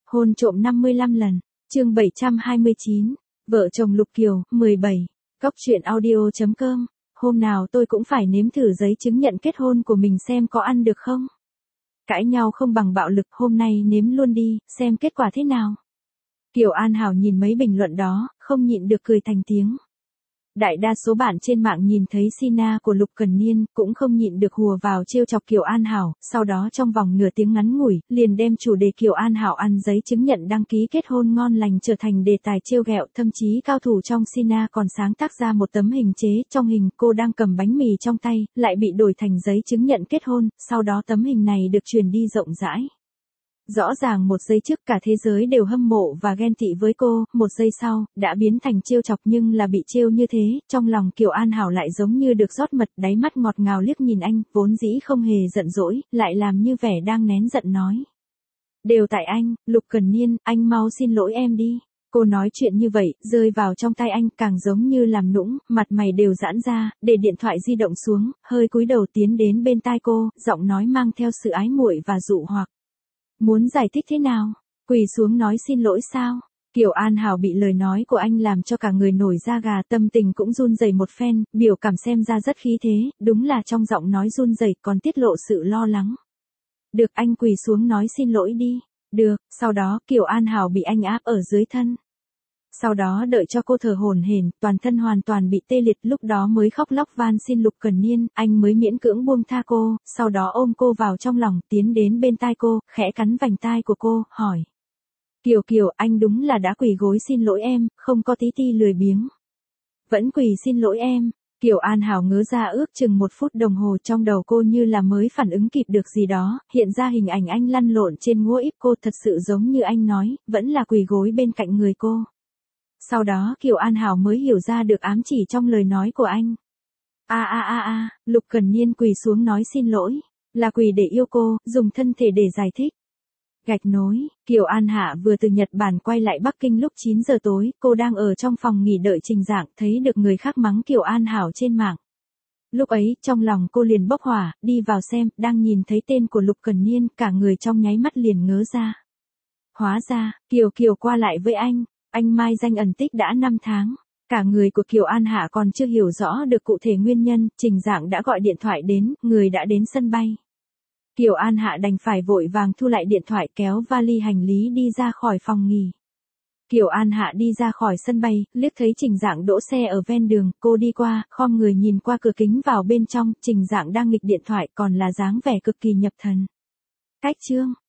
Hôn trộm 55 lần, chương 729, vợ chồng Lục Kiều, 17, Cóc truyện audio.com, hôm nào tôi cũng phải nếm thử giấy chứng nhận kết hôn của mình xem có ăn được không. Cãi nhau không bằng bạo lực, hôm nay nếm luôn đi, xem kết quả thế nào. Kiều An Hảo nhìn mấy bình luận đó, không nhịn được cười thành tiếng. Đại đa số bạn trên mạng nhìn thấy Sina của Lục Cần Niên, cũng không nhịn được hùa vào trêu chọc Kiều An Hảo, sau đó trong vòng nửa tiếng ngắn ngủi, liền đem chủ đề Kiều An Hảo ăn giấy chứng nhận đăng ký kết hôn ngon lành trở thành đề tài trêu ghẹo, thậm chí cao thủ trong Sina còn sáng tác ra một tấm hình chế, trong hình cô đang cầm bánh mì trong tay, lại bị đổi thành giấy chứng nhận kết hôn, sau đó tấm hình này được truyền đi rộng rãi. Rõ ràng một giây trước cả thế giới đều hâm mộ và ghen tị với cô, một giây sau, đã biến thành trêu chọc nhưng là bị trêu như thế, trong lòng Kiều An Hảo lại giống như được rót mật, đáy mắt ngọt ngào liếc nhìn anh, vốn dĩ không hề giận dỗi, lại làm như vẻ đang nén giận nói. Đều tại anh, Lục Cần Niên, anh mau xin lỗi em đi. Cô nói chuyện như vậy, rơi vào trong tay anh, càng giống như làm nũng, mặt mày đều giãn ra, để điện thoại di động xuống, hơi cúi đầu tiến đến bên tai cô, giọng nói mang theo sự ái muội và dụ hoặc. Muốn giải thích thế nào? Quỳ xuống nói xin lỗi sao? Kiều An Hảo bị lời nói của anh làm cho cả người nổi da gà, tâm tình cũng run rẩy một phen, biểu cảm xem ra rất khí thế, đúng là trong giọng nói run rẩy còn tiết lộ sự lo lắng. Được, anh quỳ xuống nói xin lỗi đi. Được, sau đó Kiều An Hảo bị anh áp ở dưới thân. Sau đó đợi cho cô thở hổn hển, toàn thân hoàn toàn bị tê liệt, lúc đó mới khóc lóc van xin Lục Cần Niên, anh mới miễn cưỡng buông tha cô, sau đó ôm cô vào trong lòng, tiến đến bên tai cô, khẽ cắn vành tai của cô, hỏi. Kiều Kiều, anh đúng là đã quỳ gối xin lỗi em, không có tí ti lười biếng. Vẫn quỳ xin lỗi em. Kiều An Hảo ngớ ra ước chừng 1 phút đồng hồ, trong đầu cô như là mới phản ứng kịp được gì đó, hiện ra hình ảnh anh lăn lộn trên ngũa íp cô, thật sự giống như anh nói, vẫn là quỳ gối bên cạnh người cô. Sau đó Kiều An Hảo mới hiểu ra được ám chỉ trong lời nói của anh. Lục Cần Niên quỳ xuống nói xin lỗi, là quỳ để yêu cô, dùng thân thể để giải thích. Gạch nối, Kiều An Hạ vừa từ Nhật Bản quay lại Bắc Kinh lúc 9 giờ tối, cô đang ở trong phòng nghỉ đợi Trình Dạng, thấy được người khác mắng Kiều An Hảo trên mạng. Lúc ấy, trong lòng cô liền bốc hỏa, đi vào xem, đang nhìn thấy tên của Lục Cần Niên, cả người trong nháy mắt liền ngớ ra. Hóa ra, Kiều Kiều qua lại với anh mai danh ẩn tích đã 5 tháng. Cả người của Kiều An Hạ còn chưa hiểu rõ được cụ thể nguyên nhân, Trình Dạng đã gọi điện thoại đến, người đã đến sân bay. Kiều An Hạ đành phải vội vàng thu lại điện thoại, kéo vali hành lý đi ra khỏi phòng nghỉ. Kiều An Hạ đi ra khỏi sân bay, liếc thấy Trình Dạng đỗ xe ở ven đường, cô đi qua, khom người nhìn qua cửa kính vào bên trong, Trình Dạng đang nghịch điện thoại, còn là dáng vẻ cực kỳ nhập thần. Cách chương